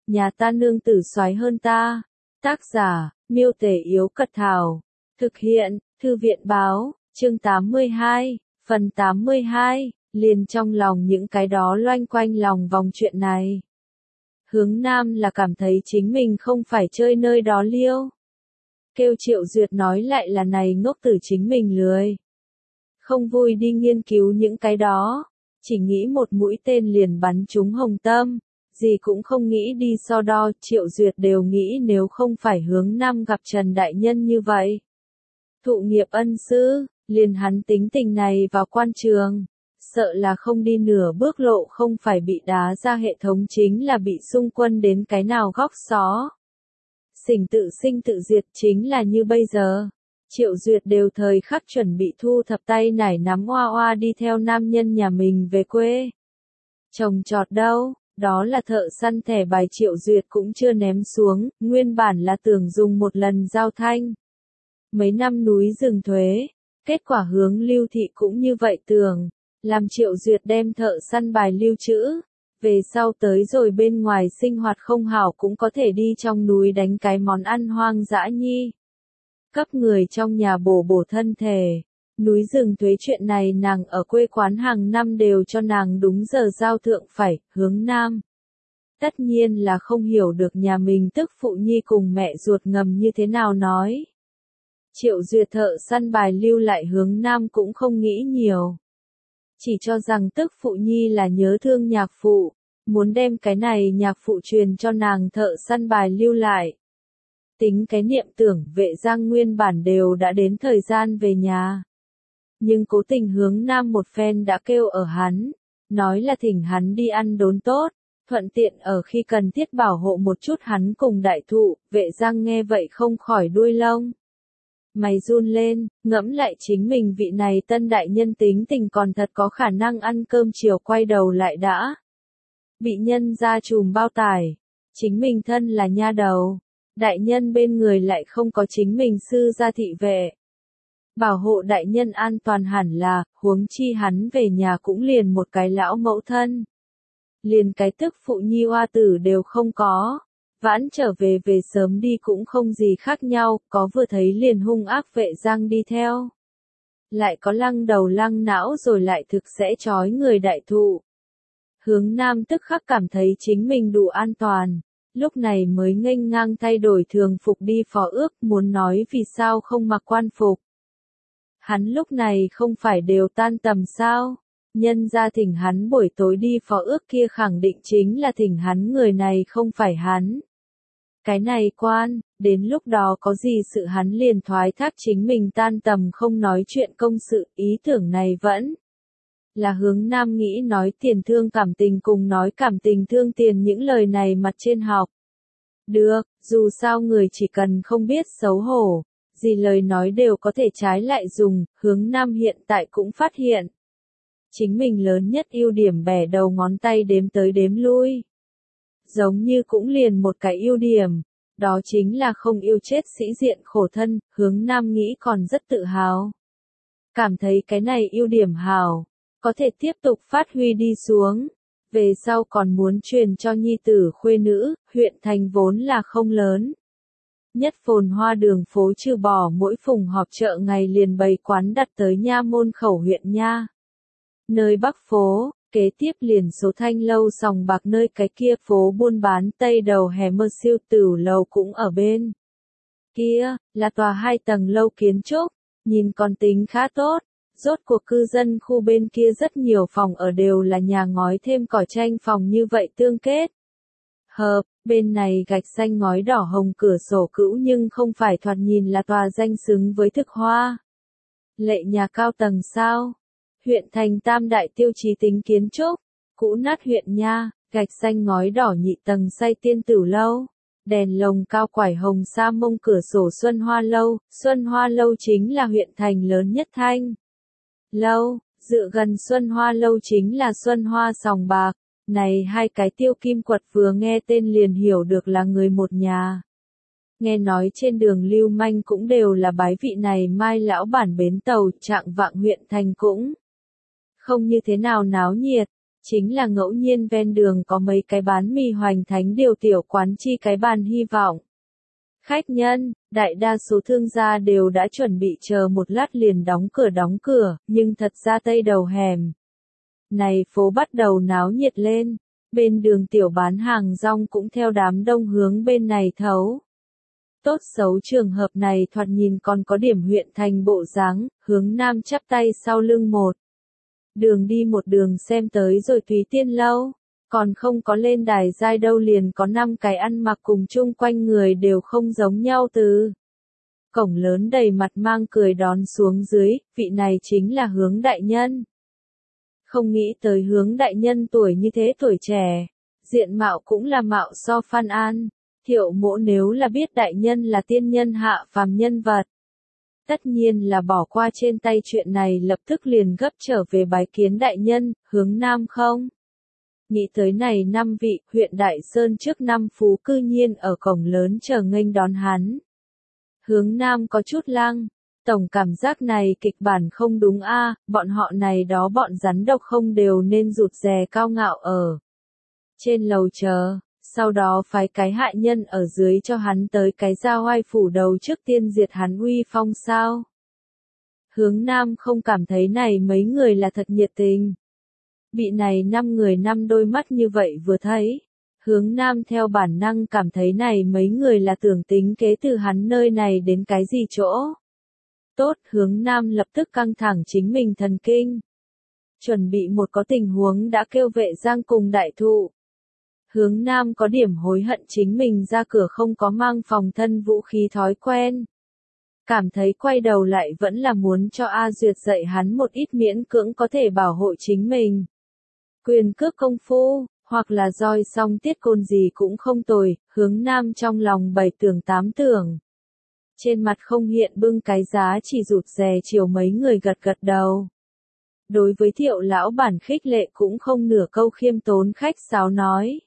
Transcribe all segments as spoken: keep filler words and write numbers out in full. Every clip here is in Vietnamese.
nhà ta nương tử soái hơn ta. Tác giả, Miêu Tể Yếu Cật Thảo. Thực hiện, Thư viện Báo, chương tám mươi hai, phần tám mươi hai, liền trong lòng những cái đó loanh quanh lòng vòng chuyện này. Hướng Nam là cảm thấy chính mình không phải chơi nơi đó liêu. Kêu Triệu Duyệt nói lại là này ngốc tử chính mình lười. Không vui đi nghiên cứu những cái đó, chỉ nghĩ một mũi tên liền bắn trúng hồng tâm, gì cũng không nghĩ đi so đo. Triệu Duyệt đều nghĩ nếu không phải Hướng Nam gặp Trần Đại Nhân như vậy. Thụ nghiệp ân sư, liền hắn tính tình này vào quan trường, sợ là không đi nửa bước lộ không phải bị đá ra hệ thống chính là bị xung quân đến cái nào góc xó. Xỉnh tự sinh tự diệt chính là như bây giờ. Triệu Duyệt đều thời khắc chuẩn bị thu thập tay nải nắm oa oa đi theo nam nhân nhà mình về quê. Trồng trọt đâu, đó là thợ săn thẻ bài Triệu Duyệt cũng chưa ném xuống, nguyên bản là tưởng dùng một lần giao thanh. Mấy năm núi rừng thuế, kết quả Hướng Lưu Thị cũng như vậy tưởng, làm Triệu Duyệt đem thợ săn bài lưu trữ. Về sau tới rồi bên ngoài sinh hoạt không hảo cũng có thể đi trong núi đánh cái món ăn hoang dã nhi. Cấp người trong nhà bổ bổ thân thể. Núi rừng thuế chuyện này nàng ở quê quán hàng năm đều cho nàng đúng giờ giao thượng phải, Hướng Nam. Tất nhiên là không hiểu được nhà mình tức phụ nhi cùng mẹ ruột ngầm như thế nào nói. Triệu Duyệt thợ săn bài lưu lại Hướng Nam cũng không nghĩ nhiều. Chỉ cho rằng tức phụ nhi là nhớ thương nhạc phụ, muốn đem cái này nhạc phụ truyền cho nàng thợ săn bài lưu lại. Tính cái niệm tưởng Vệ Giang nguyên bản đều đã đến thời gian về nhà. Nhưng cố tình Hướng Nam một phen đã kêu ở hắn, nói là thỉnh hắn đi ăn đốn tốt, thuận tiện ở khi cần thiết bảo hộ một chút hắn cùng đại thụ. Vệ Giang nghe vậy không khỏi đuôi lông. Mày run lên, ngẫm lại chính mình vị này tân đại nhân tính tình còn thật có khả năng ăn cơm chiều quay đầu lại đã. Bị nhân ra trùm bao tải, chính mình thân là nha đầu, đại nhân bên người lại không có chính mình sư gia thị vệ. Bảo hộ đại nhân an toàn hẳn là, huống chi hắn về nhà cũng liền một cái lão mẫu thân. Liền cái tức phụ nhi oa tử đều không có. Vãn trở về về sớm đi cũng không gì khác nhau, có vừa thấy liền hung ác Vệ Giang đi theo. Lại có lăng đầu lăng não rồi lại thực sẽ trói người đại thụ. Hướng Nam tức khắc cảm thấy chính mình đủ an toàn, lúc này mới nghênh ngang thay đổi thường phục đi phó ước, muốn nói vì sao không mặc quan phục. Hắn lúc này không phải đều tan tầm sao, nhân ra thỉnh hắn buổi tối đi phó ước kia khẳng định chính là thỉnh hắn người này không phải hắn. Cái này quan, đến lúc đó có gì sự hắn liền thoái thác chính mình tan tầm không nói chuyện công sự, ý tưởng này vẫn là Hướng Nam nghĩ nói tiền thương cảm tình cùng nói cảm tình thương tiền những lời này mặt trên học. Được, dù sao người chỉ cần không biết xấu hổ, gì lời nói đều có thể trái lại dùng. Hướng Nam hiện tại cũng phát hiện chính mình lớn nhất ưu điểm bẻ đầu ngón tay đếm tới đếm lui. Giống như cũng liền một cái ưu điểm, đó chính là không yêu chết sĩ diện khổ thân. Hướng Nam nghĩ còn rất tự hào. Cảm thấy cái này ưu điểm hào, có thể tiếp tục phát huy đi xuống. Về sau còn muốn truyền cho nhi tử khuê nữ. Huyện thành vốn là không lớn. Nhất phồn hoa đường phố trừ bỏ mỗi phùng họp chợ ngày liền bày quán đặt tới nha môn khẩu huyện nha. Nơi Bắc phố, kế tiếp liền số thanh lâu sòng bạc nơi cái kia phố buôn bán tây đầu hè mơ siêu tửu lầu cũng ở bên. Kia, là tòa hai tầng lâu kiến trúc, nhìn còn tính khá tốt. Rốt cuộc cư dân khu bên kia rất nhiều phòng ở đều là nhà ngói thêm cỏ tranh phòng như vậy tương kết. Hợp, bên này gạch xanh ngói đỏ hồng cửa sổ cữu nhưng không phải thoạt nhìn là tòa danh xứng với thực hoa. Lệ nhà cao tầng sao? Huyện thành tam đại tiêu chí tính kiến trúc, cũ nát huyện nha, gạch xanh ngói đỏ nhị tầng say tiên tửu lâu, đèn lồng cao quải hồng sa mông cửa sổ Xuân Hoa lâu. Xuân Hoa lâu chính là huyện thành lớn nhất thanh lâu, dựa gần Xuân Hoa lâu chính là Xuân Hoa sòng bạc. Này hai cái tiêu kim quật vừa nghe tên liền hiểu được là người một nhà. Nghe nói trên đường lưu manh cũng đều là bái vị này mai lão bản bến tàu. Trạng vạng huyện thành cũng không như thế nào náo nhiệt, Chính là ngẫu nhiên ven đường có mấy cái bán mì hoành thánh điều tiểu quán chi cái bàn hy vọng. Khách nhân, đại đa số thương gia đều đã chuẩn bị chờ một lát liền đóng cửa đóng cửa, nhưng thật ra tây đầu hẻm này phố bắt đầu náo nhiệt lên, bên đường tiểu bán hàng rong cũng theo đám đông hướng bên này thấu. Tốt xấu trường hợp này thoạt nhìn còn có điểm huyện thành bộ dáng, hướng nam chắp tay sau lưng một. Đường đi một đường xem tới rồi Thúy Tiên Lâu, còn không có lên đài giai đâu liền có năm cái ăn mặc cùng chung quanh người đều không giống nhau từ. Cổng lớn đầy mặt mang cười đón xuống dưới, vị này chính là Hướng đại nhân. Không nghĩ tới Hướng đại nhân tuổi như thế tuổi trẻ, diện mạo cũng là mạo so Phan An, Thiệu Mỗ nếu là biết đại nhân là tiên nhân hạ phàm nhân vật. Tất nhiên là bỏ qua trên tay chuyện này lập tức liền gấp trở về bái kiến đại nhân, Hướng nam không? Nghĩ tới này năm vị, huyện Đại Sơn trước năm phú cư nhiên ở cổng lớn chờ nghênh đón hắn. Hướng nam có chút lăng, tổng cảm giác này kịch bản không đúng a, bọn họ này đó bọn rắn độc không đều nên rụt rè cao ngạo ở trên lầu chờ, sau đó phái cái hại nhân ở dưới cho hắn tới cái ra oai phủ đầu trước tiên diệt hắn uy phong sao. Hướng nam không cảm thấy này mấy người là thật nhiệt tình. Bị này năm người năm đôi mắt như vậy vừa thấy, Hướng nam theo bản năng cảm thấy này mấy người là tưởng tính kế từ hắn nơi này đến cái gì chỗ. Tốt, Hướng nam lập tức căng thẳng chính mình thần kinh. Chuẩn bị một có tình huống đã kêu vệ giang cùng đại thụ. Hướng nam có điểm hối hận chính mình ra cửa không có mang phòng thân vũ khí thói quen. Cảm thấy quay đầu lại vẫn là muốn cho A Duyệt dạy hắn một ít miễn cưỡng có thể bảo hộ chính mình. Quyền cước công phu, hoặc là roi song tiết côn gì cũng không tồi, Hướng nam trong lòng bảy tưởng tám tưởng. Trên mặt không hiện bưng cái giá chỉ rụt rè chiều mấy người gật gật đầu. Đối với Thiệu lão bản khích lệ cũng không nửa câu khiêm tốn khách sáo nói.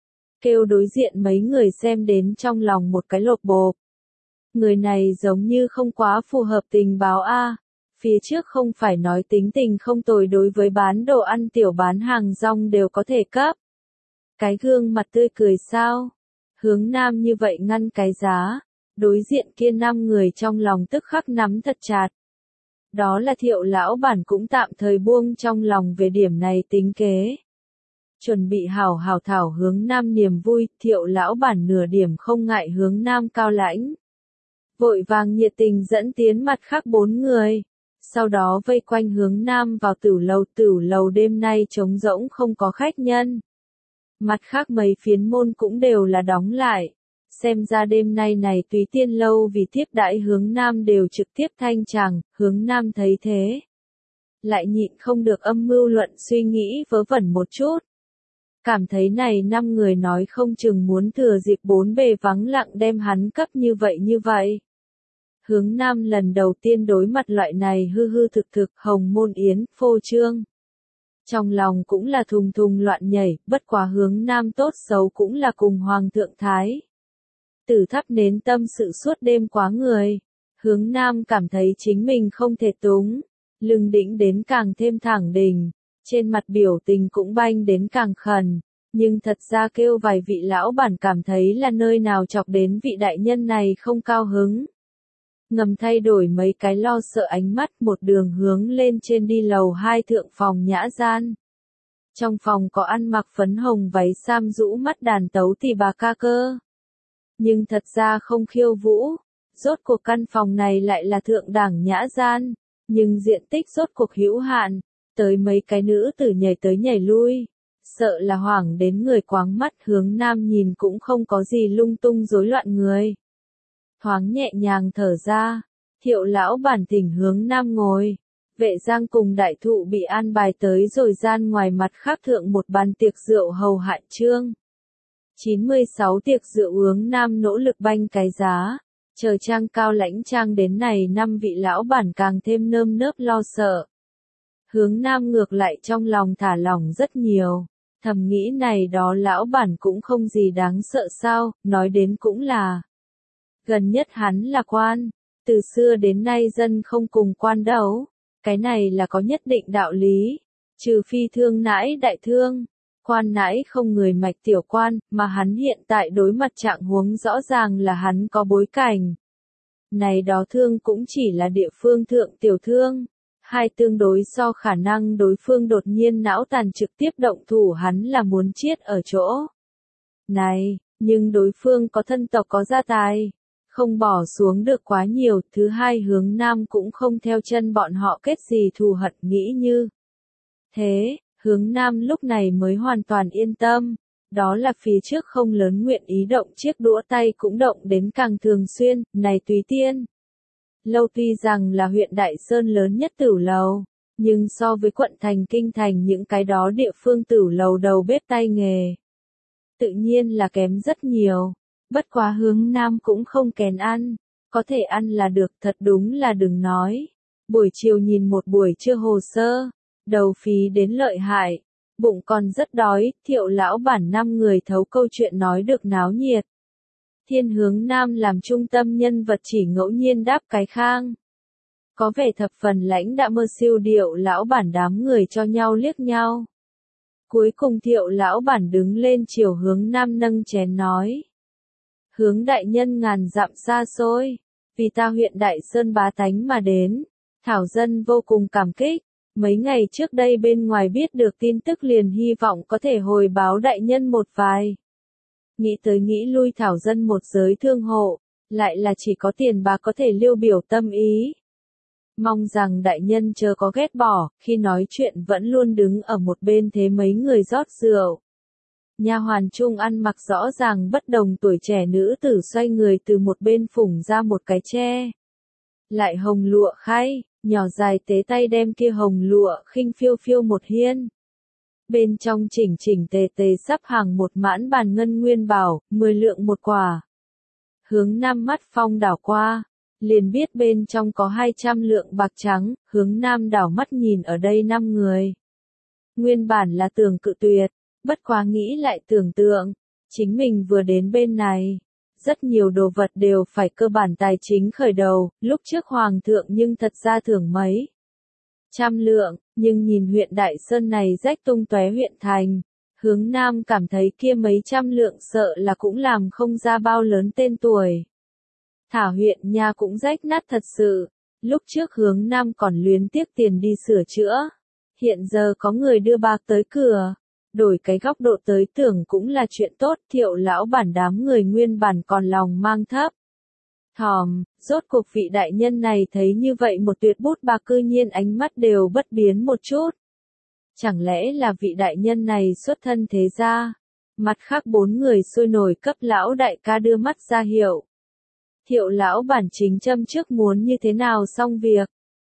Kêu đối diện mấy người xem đến trong lòng một cái lột bộp. Người này giống như không quá phù hợp tình báo a. Phía trước không phải nói tính tình không tồi đối với bán đồ ăn tiểu bán hàng rong đều có thể cấp. Cái gương mặt tươi cười sao? Hướng nam như vậy ngăn cái giá. Đối diện kia năm người trong lòng tức khắc nắm thật chặt. Đó là Thiệu lão bản cũng tạm thời buông trong lòng về điểm này tính kế. Chuẩn bị hảo hảo thảo Hướng nam niềm vui, Thiệu lão bản nửa điểm không ngại Hướng nam cao lãnh. Vội vàng nhiệt tình dẫn tiến mặt khác bốn người. Sau đó vây quanh Hướng nam vào tửu lầu, tửu lầu đêm nay trống rỗng không có khách nhân. Mặt khác mấy phiến môn cũng đều là đóng lại. Xem ra đêm nay này Túy Tiên Lâu vì tiếp đãi Hướng nam đều trực tiếp thanh tràng, Hướng nam thấy thế. Lại nhịn không được âm mưu luận suy nghĩ vớ vẩn một chút. Cảm thấy này năm người nói không chừng muốn thừa dịp bốn bề vắng lặng đem hắn cấp như vậy như vậy. Hướng nam lần đầu tiên đối mặt loại này hư hư thực thực hồng môn yến, phô trương. Trong lòng cũng là thùng thùng loạn nhảy, bất quá Hướng nam tốt xấu cũng là cùng Hoàng thượng Thái. Tử thắp nến tâm sự suốt đêm quá người. Hướng nam cảm thấy chính mình không thể túng. Lưng đĩnh đến càng thêm thẳng đỉnh. Trên mặt biểu tình cũng banh đến càng khẩn. Nhưng thật ra kêu vài vị lão bản cảm thấy là nơi nào chọc đến vị đại nhân này không cao hứng. Ngầm thay đổi mấy cái lo sợ ánh mắt một đường hướng lên trên đi lầu hai thượng phòng nhã gian. Trong phòng có ăn mặc phấn hồng váy sam rũ mắt đàn tấu tỳ bà ca cơ. Nhưng thật ra không khiêu vũ, rốt cuộc căn phòng này lại là thượng đẳng nhã gian, nhưng diện tích rốt cuộc hữu hạn, tới mấy cái nữ tử nhảy tới nhảy lui, sợ là hoảng đến người quáng mắt. Hướng nam nhìn cũng không có gì lung tung rối loạn người. Thoáng nhẹ nhàng thở ra, Thiệu lão bản thỉnh Hướng nam ngồi. Vệ giang cùng đại thụ bị an bài tới rồi gian ngoài mặt khác thượng một bàn tiệc rượu hầu hạ trương. chín mươi sáu tiệc rượu Hướng nam nỗ lực banh cái giá, chờ trang cao lãnh trang đến này năm vị lão bản càng thêm nơm nớp lo sợ. Hướng nam ngược lại trong lòng thả lỏng rất nhiều, thầm nghĩ này đó lão bản cũng không gì đáng sợ sao, nói đến cũng là. Gần nhất hắn là quan, từ xưa đến nay dân không cùng quan đấu, cái này là có nhất định đạo lý. Trừ phi thương nãi đại thương, quan nãi không người mạch tiểu quan, mà hắn hiện tại đối mặt trạng huống rõ ràng là hắn có bối cảnh. Này đó thương cũng chỉ là địa phương thượng tiểu thương. Hai tương đối so khả năng đối phương đột nhiên não tàn trực tiếp động thủ hắn là muốn chết ở chỗ. Này, nhưng đối phương có thân tộc có gia tài. Không bỏ xuống được quá nhiều, thứ hai hướng nam cũng không theo chân bọn họ kết gì thù hận nghĩ như. Thế, hướng nam lúc này mới hoàn toàn yên tâm. Đó là phía trước không lớn nguyện ý động chiếc đũa tay cũng động đến càng thường xuyên, này tùy tiên. Lâu tuy rằng là huyện Đại Sơn lớn nhất tửu lầu, nhưng so với quận thành kinh thành những cái đó địa phương tửu lầu đầu bếp tay nghề. Tự nhiên là kém rất nhiều, bất quá hướng nam cũng không kén ăn, có thể ăn là được thật đúng là đừng nói. Buổi chiều nhìn một buổi trưa hồ sơ, đầu phí đến lợi hại, bụng còn rất đói, Thiệu lão bản năm người thấu câu chuyện nói được náo nhiệt. Thiên hướng nam làm trung tâm nhân vật chỉ ngẫu nhiên đáp cái khang. Có vẻ thập phần lãnh đạm mơ siêu điệu lão bản đám người cho nhau liếc nhau. Cuối cùng Thiệu lão bản đứng lên chiều hướng nam nâng chén nói. Hướng đại nhân ngàn dặm xa xôi, vì ta huyện Đại Sơn bá tánh mà đến, thảo dân vô cùng cảm kích. Mấy ngày trước đây bên ngoài biết được tin tức liền hy vọng có thể hồi báo đại nhân một vài. Nghĩ tới nghĩ lui thảo dân một giới thương hộ, lại là chỉ có tiền bạc có thể liêu biểu tâm ý. Mong rằng đại nhân chớ có ghét bỏ, khi nói chuyện vẫn luôn đứng ở một bên thế mấy người rót rượu. Nha hoàn trung ăn mặc rõ ràng bất đồng tuổi trẻ nữ tử xoay người từ một bên phủng ra một cái tre. Lại hồng lụa khay, nhỏ dài tế tay đem kia hồng lụa khinh phiêu phiêu một hiên. Bên trong chỉnh chỉnh tề tề sắp hàng một mãn bàn ngân nguyên bảo, mười lượng một quả. Hướng nam mắt phong đảo qua, liền biết bên trong có hai trăm lượng bạc trắng, hướng nam đảo mắt nhìn ở đây năm người. Nguyên bản là tưởng cự tuyệt, bất quá nghĩ lại tưởng tượng, chính mình vừa đến bên này. Rất nhiều đồ vật đều phải cơ bản tài chính khởi đầu, lúc trước hoàng thượng nhưng thật ra thưởng mấy trăm lượng, nhưng nhìn huyện Đại Sơn này rách tung tóe huyện thành, hướng nam cảm thấy kia mấy trăm lượng sợ là cũng làm không ra bao lớn tên tuổi. Thả huyện nha cũng rách nát thật sự, lúc trước hướng nam còn luyến tiếc tiền đi sửa chữa, hiện giờ có người đưa bạc tới cửa. Đổi cái góc độ tới tưởng cũng là chuyện tốt, Thiệu lão bản đám người nguyên bản còn lòng mang thấp. Thòm, rốt cuộc vị đại nhân này thấy như vậy một tuyệt bút bạc cư nhiên ánh mắt đều bất biến một chút. Chẳng lẽ là vị đại nhân này xuất thân thế gia? Mặt khác bốn người sôi nổi cấp lão đại ca đưa mắt ra hiệu. Thiệu lão bản chính châm trước muốn như thế nào xong việc.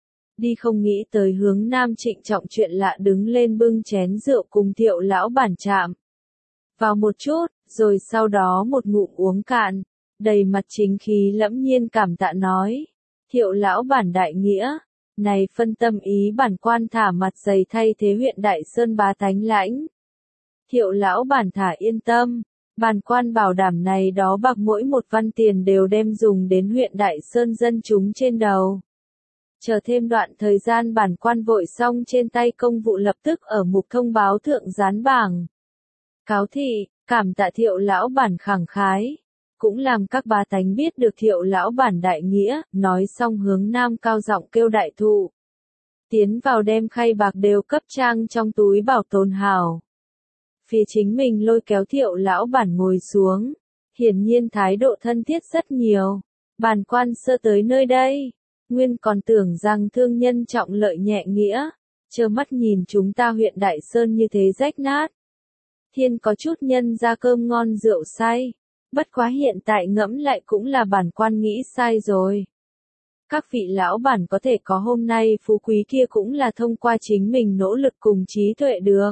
Đi không nghĩ tới hướng nam trịnh trọng chuyện lạ đứng lên bưng chén rượu cùng Thiệu lão bản chạm. Vào một chút, rồi sau đó một ngụm uống cạn, đầy mặt chính khí lẫm nhiên cảm tạ nói. Thiệu lão bản đại nghĩa, này phân tâm ý bản quan thả mặt dày thay thế huyện Đại Sơn bá tánh lãnh. Thiệu lão bản thả yên tâm, bản quan bảo đảm này đó bạc mỗi một văn tiền đều đem dùng đến huyện Đại Sơn dân chúng trên đầu. Chờ thêm đoạn thời gian bản quan vội xong trên tay công vụ lập tức ở mục thông báo thượng dán bảng. Cáo thị, cảm tạ Thiệu lão bản khẳng khái. Cũng làm các bá tánh biết được Thiệu lão bản đại nghĩa, nói xong hướng nam cao giọng kêu đại thụ. Tiến vào đem khay bạc đều cấp trang trong túi bảo tồn hảo. Phía chính mình lôi kéo Thiệu lão bản ngồi xuống. Hiển nhiên thái độ thân thiết rất nhiều. Bản quan sơ tới nơi đây. Nguyên còn tưởng rằng thương nhân trọng lợi nhẹ nghĩa, trơ mắt nhìn chúng ta huyện Đại Sơn như thế rách nát. Thiên có chút nhân ra cơm ngon rượu say, bất quá hiện tại ngẫm lại cũng là bản quan nghĩ sai rồi. Các vị lão bản có thể có hôm nay phú quý kia cũng là thông qua chính mình nỗ lực cùng trí tuệ được.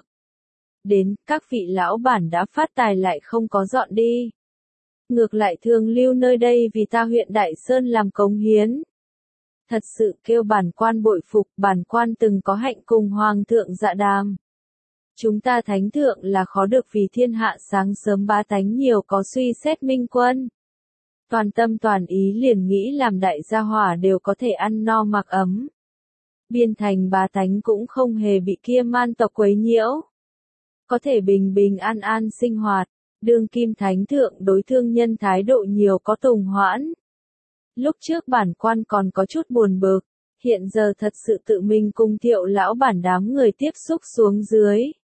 Đến, các vị lão bản đã phát tài lại không có dọn đi. Ngược lại thường lưu nơi đây vì ta huyện Đại Sơn làm cống hiến. Thật sự kêu bản quan bội phục, bản quan từng có hạnh cùng hoàng thượng dạ đàm. Chúng ta thánh thượng là khó được vì thiên hạ sáng sớm bá tánh nhiều có suy xét minh quân. Toàn tâm toàn ý liền nghĩ làm đại gia hỏa đều có thể ăn no mặc ấm. Biên thành bá tánh cũng không hề bị kia man tộc quấy nhiễu. Có thể bình bình an an sinh hoạt, đương kim thánh thượng đối thương nhân thái độ nhiều có tùng hoãn. Lúc trước bản quan còn có chút buồn bực, hiện giờ thật sự tự mình cùng Thiệu lão bản đám người tiếp xúc xuống dưới.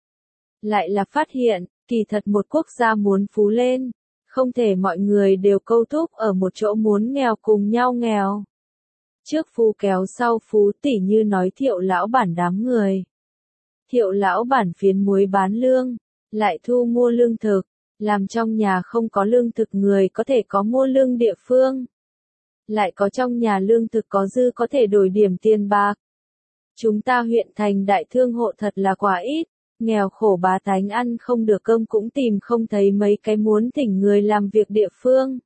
Lại là phát hiện, kỳ thật một quốc gia muốn phú lên, không thể mọi người đều câu thúc ở một chỗ muốn nghèo cùng nhau nghèo. Trước phú kéo sau phú, tỉ như nói Thiệu lão bản đám người. Thiệu lão bản phiến muối bán lương, lại thu mua lương thực, làm trong nhà không có lương thực người có thể có mua lương địa phương. Lại có trong nhà lương thực có dư có thể đổi điểm tiền bạc. Chúng ta huyện thành đại thương hộ thật là quá ít, nghèo khổ bá tánh ăn không được cơm cũng tìm không thấy mấy cái muốn thỉnh người làm việc địa phương.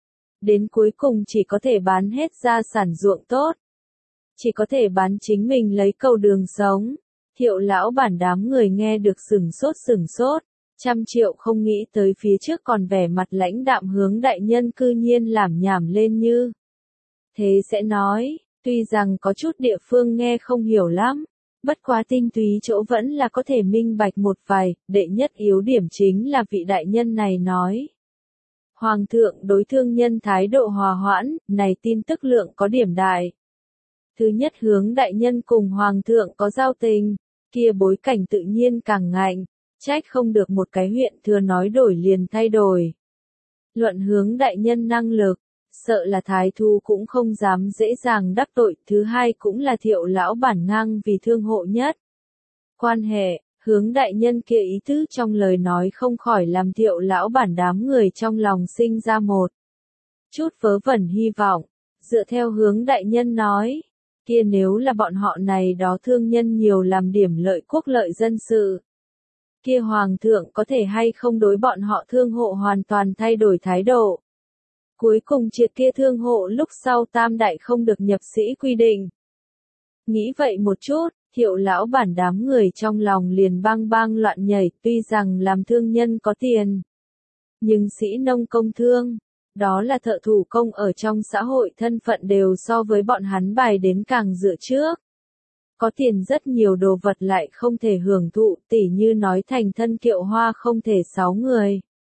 Đến cuối cùng chỉ có thể bán hết gia sản ruộng tốt. Chỉ có thể bán chính mình lấy cầu đường sống. Thiệu lão bản đám người nghe được sửng sốt sửng sốt. Trăm triệu không nghĩ tới phía trước còn vẻ mặt lãnh đạm Hướng đại nhân cư nhiên làm nhảm lên như. Thế sẽ nói, tuy rằng có chút địa phương nghe không hiểu lắm, bất quá tinh túy chỗ vẫn là có thể minh bạch một vài, đệ nhất yếu điểm chính là vị đại nhân này nói. Hoàng thượng đối thương nhân thái độ hòa hoãn, này tin tức lượng có điểm đại. Thứ nhất Hướng đại nhân cùng Hoàng thượng có giao tình, kia bối cảnh tự nhiên càng ngạnh, trách không được một cái huyện thừa nói đổi liền thay đổi. Luận Hướng đại nhân năng lực, sợ là thái thu cũng không dám dễ dàng đắc tội, thứ hai cũng là Thiệu lão bản ngang vì thương hộ nhất. Quan hệ, Hướng đại nhân kia ý tứ trong lời nói không khỏi làm Thiệu lão bản đám người trong lòng sinh ra một chút vớ vẩn hy vọng, dựa theo Hướng đại nhân nói, kia nếu là bọn họ này đó thương nhân nhiều làm điểm lợi quốc lợi dân sự. Kia Hoàng thượng có thể hay không đối bọn họ thương hộ hoàn toàn thay đổi thái độ. Cuối cùng triệt kia thương hộ lúc sau tam đại không được nhập sĩ quy định. Nghĩ vậy một chút, Thiệu lão bản đám người trong lòng liền bang bang loạn nhảy, tuy rằng làm thương nhân có tiền. Nhưng sĩ nông công thương, đó là thợ thủ công ở trong xã hội thân phận đều so với bọn hắn bài đến càng dựa trước. Có tiền rất nhiều đồ vật lại không thể hưởng thụ, tỉ như nói thành thân kiệu hoa không thể sáu người.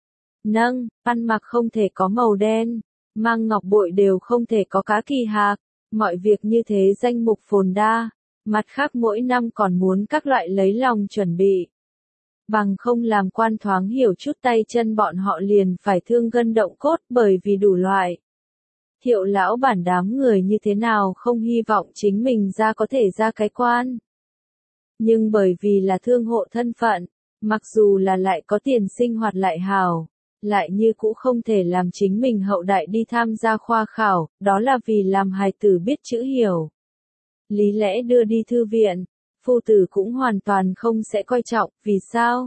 Nâng, ăn mặc không thể có màu đen, mang ngọc bội đều không thể có cá kỳ hạc, mọi việc như thế danh mục phồn đa, mặt khác mỗi năm còn muốn các loại lấy lòng chuẩn bị. Bằng không làm quan thoáng hiểu chút tay chân bọn họ liền phải thương gân động cốt bởi vì đủ loại. Thiệu lão bản đám người như thế nào không hy vọng chính mình ra có thể ra cái quan. Nhưng bởi vì là thương hộ thân phận, mặc dù là lại có tiền sinh hoạt lại hào, lại như cũ không thể làm chính mình hậu đại đi tham gia khoa khảo, đó là vì làm hài tử biết chữ hiểu. Lý lẽ đưa đi thư viện, phu tử cũng hoàn toàn không sẽ coi trọng, vì sao?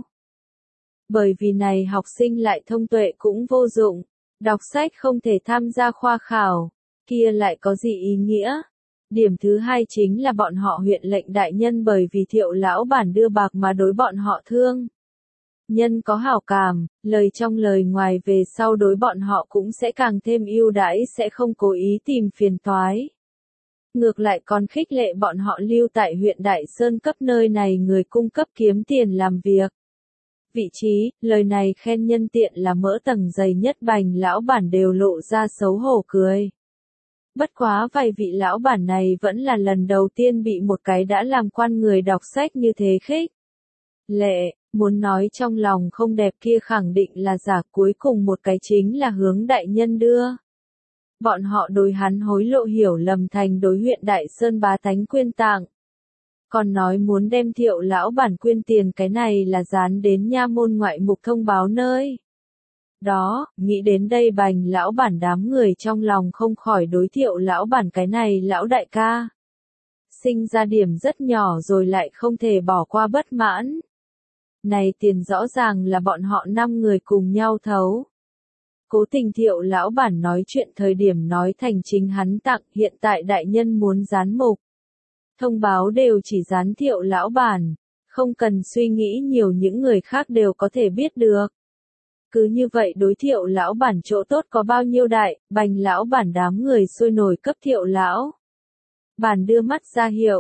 Bởi vì này học sinh lại thông tuệ cũng vô dụng, đọc sách không thể tham gia khoa khảo, kia lại có gì ý nghĩa? Điểm thứ hai chính là bọn họ huyện lệnh đại nhân bởi vì Thiệu lão bản đưa bạc mà đối bọn họ thương. Nhân có hảo cảm, lời trong lời ngoài về sau đối bọn họ cũng sẽ càng thêm ưu đãi sẽ không cố ý tìm phiền toái. Ngược lại còn khích lệ bọn họ lưu tại huyện Đại Sơn cấp nơi này người cung cấp kiếm tiền làm việc. Vị trí, lời này khen nhân tiện là mỡ tầng dày nhất Bành lão bản đều lộ ra xấu hổ cười. Bất quá vài vị lão bản này vẫn là lần đầu tiên bị một cái đã làm quan người đọc sách như thế khích. Lệ, muốn nói trong lòng không đẹp kia khẳng định là giả, cuối cùng một cái chính là Hướng đại nhân đưa. Bọn họ đối hắn hối lộ hiểu lầm thành đối huyện Đại Sơn bá tánh quyên tặng. Còn nói muốn đem Thiệu lão bản quyên tiền, cái này là dán đến nha môn ngoại mục thông báo nơi. Đó, nghĩ đến đây Bành lão bản đám người trong lòng không khỏi đối Thiệu lão bản cái này lão đại ca. Sinh ra điểm rất nhỏ rồi lại không thể bỏ qua bất mãn. Này tiền rõ ràng là bọn họ năm người cùng nhau thấu. Cố tình Thiệu lão bản nói chuyện thời điểm nói thành chính hắn tặng, hiện tại đại nhân muốn dán mục. Thông báo đều chỉ dán Thiệu lão bản, không cần suy nghĩ nhiều, những người khác đều có thể biết được. Cứ như vậy đối Thiệu lão bản chỗ tốt có bao nhiêu đại, Bành lão bản đám người sôi nổi cấp Thiệu lão bản đưa mắt ra hiệu,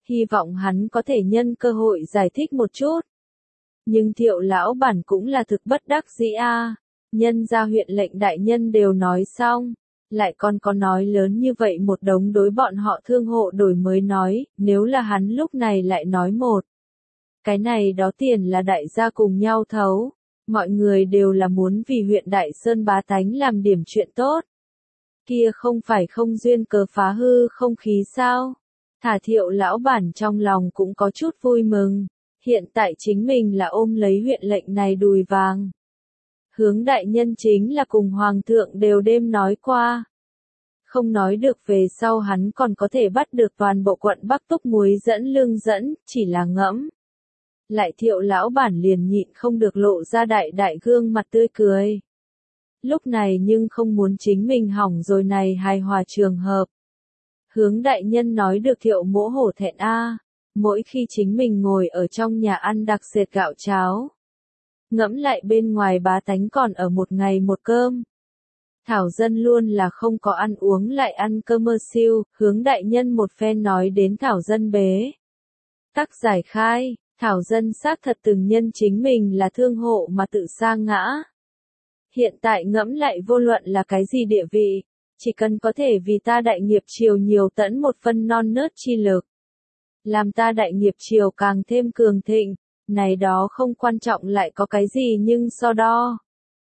hy vọng hắn có thể nhân cơ hội giải thích một chút. Nhưng Thiệu lão bản cũng là thực bất đắc dĩ a, nhân gia huyện lệnh đại nhân đều nói xong, lại còn có nói lớn như vậy một đống đối bọn họ thương hộ đổi mới nói, nếu là hắn lúc này lại nói một. Cái này đó tiền là đại gia cùng nhau thấu, mọi người đều là muốn vì huyện Đại Sơn bá tánh làm điểm chuyện tốt. Kia không phải không duyên cớ phá hư không khí sao? Thả Thiệu lão bản trong lòng cũng có chút vui mừng, hiện tại chính mình là ôm lấy huyện lệnh này đùi vàng. Hướng đại nhân chính là cùng hoàng thượng đều đêm nói qua. Không nói được về sau hắn còn có thể bắt được toàn bộ quận Bắc Túc muối dẫn lương dẫn, chỉ là ngẫm. Lại Thiệu lão bản liền nhịn không được lộ ra đại đại gương mặt tươi cười. Lúc này nhưng không muốn chính mình hỏng rồi này hài hòa trường hợp. Hướng đại nhân nói được Thiệu mỗ hổ thẹn a, mỗi khi chính mình ngồi ở trong nhà ăn đặc sệt gạo cháo. Ngẫm lại bên ngoài bá tánh còn ở một ngày một cơm. Thảo dân luôn là không có ăn uống lại ăn cơm mơ siêu, hướng đại nhân một phen nói đến thảo dân bế. Tắc giải khai, thảo dân xác thật từng nhân chính mình là thương hộ mà tự sa ngã. Hiện tại ngẫm lại vô luận là cái gì địa vị, chỉ cần có thể vì ta đại nghiệp triều nhiều tẫn một phân non nớt chi lực. Làm ta đại nghiệp triều càng thêm cường thịnh, này đó không quan trọng lại có cái gì nhưng so đo.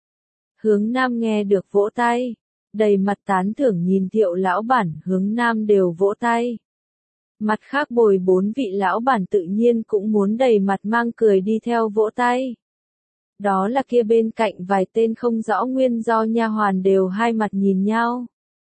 Hướng Nam nghe được vỗ tay, đầy mặt tán thưởng nhìn Thiệu lão bản, Hướng Nam đều vỗ tay. Mặt khác bồi bốn vị lão bản tự nhiên cũng muốn đầy mặt mang cười đi theo vỗ tay. Đó là kia bên cạnh vài tên không rõ nguyên do nha hoàn đều hai mặt nhìn nhau.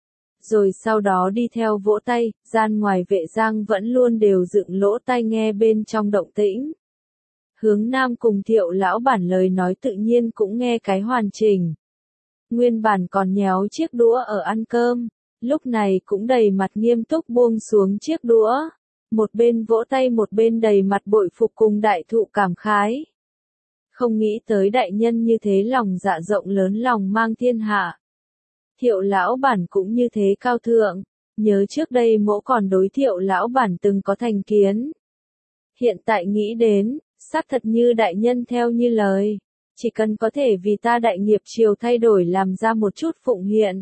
Rồi sau đó đi theo vỗ tay, gian ngoài Vệ Giang vẫn luôn đều dựng lỗ tai nghe bên trong động tĩnh. Hướng Nam cùng Thiệu lão bản lời nói tự nhiên cũng nghe cái hoàn chỉnh. Nguyên bản còn nhéo chiếc đũa ở ăn cơm, lúc này cũng đầy mặt nghiêm túc buông xuống chiếc đũa. Một bên vỗ tay một bên đầy mặt bội phục cùng đại thụ cảm khái. Không nghĩ tới đại nhân như thế lòng dạ rộng lớn lòng mang thiên hạ. Thiệu lão bản cũng như thế cao thượng, nhớ trước đây mỗ còn đối Thiệu lão bản từng có thành kiến. Hiện tại nghĩ đến, xác thật như đại nhân theo như lời, chỉ cần có thể vì ta đại nghiệp triều thay đổi làm ra một chút phụng hiện.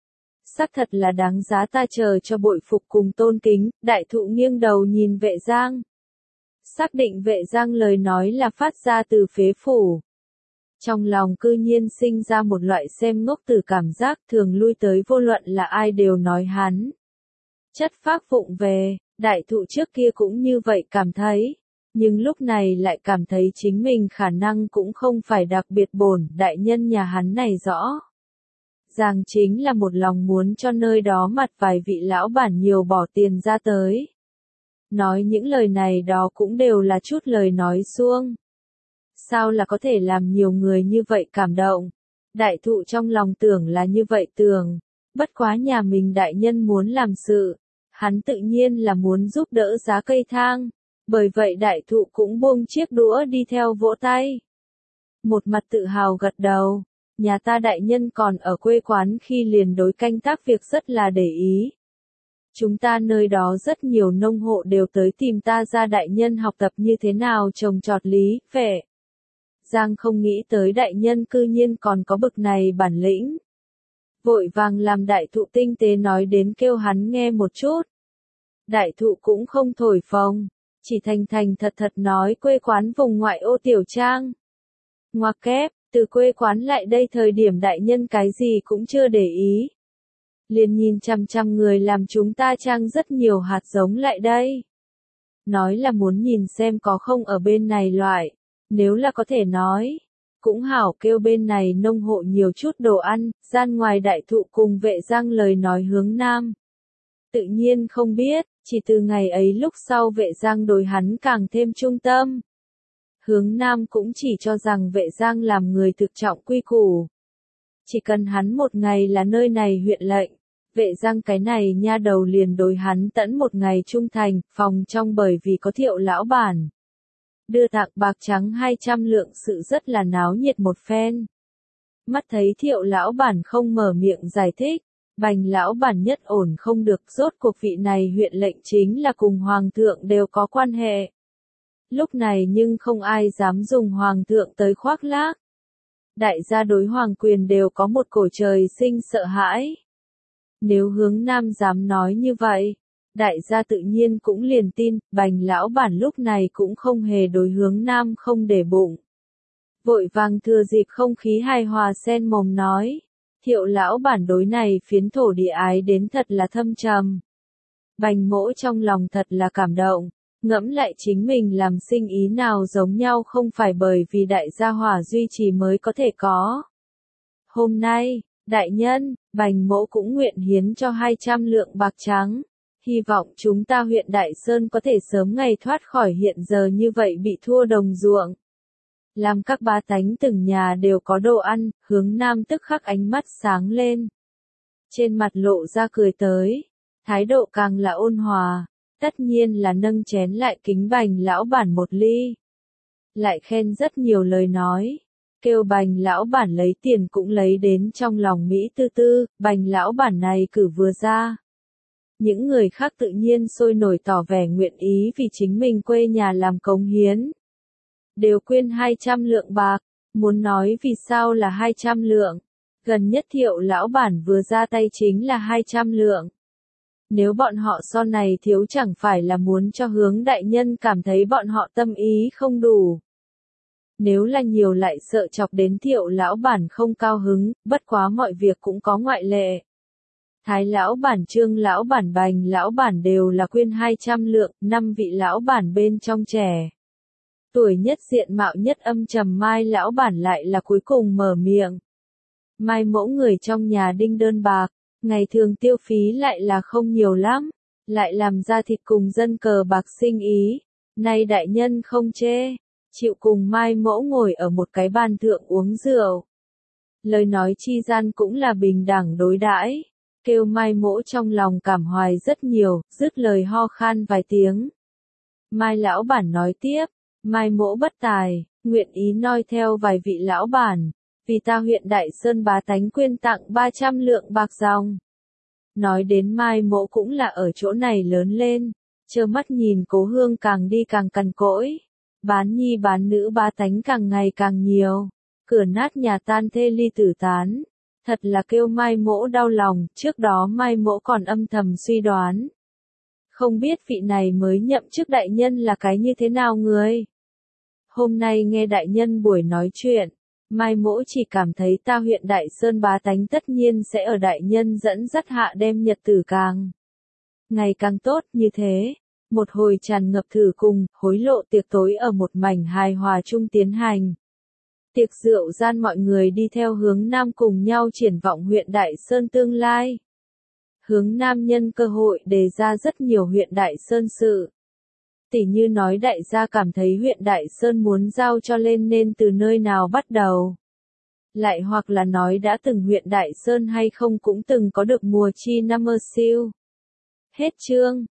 Xác thật là đáng giá ta chờ cho bội phục cùng tôn kính, đại thụ nghiêng đầu nhìn Vệ Giang. Xác định Vệ Giang lời nói là phát ra từ phế phủ. Trong lòng cư nhiên sinh ra một loại xem ngốc từ cảm giác thường lui tới vô luận là ai đều nói hắn. Chất phác phụng về, đại thụ trước kia cũng như vậy cảm thấy. Nhưng lúc này lại cảm thấy chính mình khả năng cũng không phải đặc biệt bổn, đại nhân nhà hắn này rõ. Ràng chính là một lòng muốn cho nơi đó mặt vài vị lão bản nhiều bỏ tiền ra tới. Nói những lời này đó cũng đều là chút lời nói suông. Sao là có thể làm nhiều người như vậy cảm động? Đại thụ trong lòng tưởng là như vậy tưởng. Bất quá nhà mình đại nhân muốn làm sự. Hắn tự nhiên là muốn giúp đỡ giá cây thang. Bởi vậy đại thụ cũng buông chiếc đũa đi theo vỗ tay. Một mặt tự hào gật đầu. Nhà ta đại nhân còn ở quê quán khi liền đối canh tác việc rất là để ý. Chúng ta nơi đó rất nhiều nông hộ đều tới tìm ta ra đại nhân học tập như thế nào trồng trọt lý, vẻ. Giang không nghĩ tới đại nhân cư nhiên còn có bực này bản lĩnh. Vội vàng làm đại thụ tinh tế nói đến kêu hắn nghe một chút. Đại thụ cũng không thổi phồng, chỉ thành thành thật thật nói quê quán vùng ngoại ô tiểu trang. Ngoặc kép, từ quê quán lại đây thời điểm đại nhân cái gì cũng chưa để ý. Liền nhìn chằm chằm người làm chúng ta trang rất nhiều hạt giống lại đây. Nói là muốn nhìn xem có không ở bên này loại, nếu là có thể nói. Cũng hảo kêu bên này nông hộ nhiều chút đồ ăn, gian ngoài đại thụ cùng Vệ Giang lời nói hướng Nam. Tự nhiên không biết, chỉ từ ngày ấy lúc sau Vệ Giang đối hắn càng thêm trung tâm. Hướng Nam cũng chỉ cho rằng Vệ Giang làm người thực trọng quy củ. Chỉ cần hắn một ngày là nơi này huyện lệnh, Vệ Giang cái này nha đầu liền đối hắn tẫn một ngày trung thành, phòng trong bởi vì có Thiệu lão bản. Đưa tặng bạc trắng hai trăm lượng sự rất là náo nhiệt một phen. Mắt thấy Thiệu lão bản không mở miệng giải thích, Bành lão bản nhất ổn không được, rốt cuộc vị này huyện lệnh chính là cùng hoàng thượng đều có quan hệ. Lúc này nhưng không ai dám dùng hoàng thượng tới khoác lác. Đại gia đối hoàng quyền đều có một cổ trời sinh sợ hãi. Nếu hướng nam dám nói như vậy, đại gia tự nhiên cũng liền tin, bành lão bản lúc này cũng không hề đối hướng nam không để bụng. Vội vàng thừa dịp không khí hài hòa sen mồm nói, Thiệu lão bản đối này phiến thổ địa ái đến thật là thâm trầm. Bành mỗ trong lòng thật là cảm động, ngẫm lại chính mình làm sinh ý nào giống nhau không phải bởi vì đại gia hỏa duy trì mới có thể có. Hôm nay, đại nhân, bành mỗ cũng nguyện hiến cho hai trăm lượng bạc trắng, hy vọng chúng ta huyện Đại Sơn có thể sớm ngày thoát khỏi hiện giờ như vậy bị thua đồng ruộng. Làm các bá tánh từng nhà đều có đồ ăn, hướng nam tức khắc ánh mắt sáng lên. Trên mặt lộ ra cười tới, thái độ càng là ôn hòa, tất nhiên là nâng chén lại kính bành lão bản một ly. Lại khen rất nhiều lời nói, kêu bành lão bản lấy tiền cũng lấy đến trong lòng Mỹ tư tư, bành lão bản này cử vừa ra. Những người khác tự nhiên sôi nổi tỏ vẻ nguyện ý vì chính mình quê nhà làm cống hiến. Đều quyên hai trăm lượng bạc, muốn nói vì sao là hai trăm lượng. Gần nhất Thiệu lão bản vừa ra tay chính là hai trăm lượng. Nếu bọn họ sau này thiếu chẳng phải là muốn cho hướng đại nhân cảm thấy bọn họ tâm ý không đủ. Nếu là nhiều lại sợ chọc đến Thiệu lão bản không cao hứng, bất quá mọi việc cũng có ngoại lệ. Thái lão bản, Trương lão bản, Bành lão bản đều là quyên hai trăm lượng, năm vị lão bản bên trong trẻ. Tuổi nhất diện mạo nhất âm trầm Mai lão bản lại là cuối cùng mở miệng. Mai mẫu người trong nhà đinh đơn bạc, ngày thường tiêu phí lại là không nhiều lắm, lại làm ra thịt cùng dân cờ bạc sinh ý. Nay đại nhân không chê, chịu cùng Mai mẫu ngồi ở một cái bàn thượng uống rượu. Lời nói chi gian cũng là bình đẳng đối đãi, kêu Mai mẫu trong lòng cảm hoài rất nhiều, dứt lời ho khan vài tiếng. Mai lão bản nói tiếp, Mai mỗ bất tài, nguyện ý noi theo vài vị lão bản, vì ta huyện Đại Sơn bá tánh quyên tặng ba trăm lượng bạc dòng. Nói đến Mai mỗ cũng là ở chỗ này lớn lên, trơ mắt nhìn cố hương càng đi càng cằn cỗi, bán nhi bán nữ bá tánh càng ngày càng nhiều, cửa nát nhà tan thê ly tử tán, thật là kêu Mai mỗ đau lòng. Trước đó Mai mỗ còn âm thầm suy đoán, không biết vị này mới nhậm chức đại nhân là cái như thế nào người. Hôm nay nghe đại nhân buổi nói chuyện, Mai mỗ chỉ cảm thấy ta huyện Đại Sơn bá tánh tất nhiên sẽ ở đại nhân dẫn dắt hạ đem nhật tử càng ngày càng tốt. Như thế, một hồi tràn ngập thử cùng, hối lộ tiệc tối ở một mảnh hài hòa chung tiến hành. Tiệc rượu gian mọi người đi theo hướng nam cùng nhau triển vọng huyện Đại Sơn tương lai. Hướng nam nhân cơ hội đề ra rất nhiều huyện Đại Sơn sự. Tỉ như nói đại gia cảm thấy huyện Đại Sơn muốn giao cho lên nên từ nơi nào bắt đầu. Lại hoặc là nói đã từng huyện Đại Sơn hay không cũng từng có được mùa chi năm mơ siêu. Hết chương.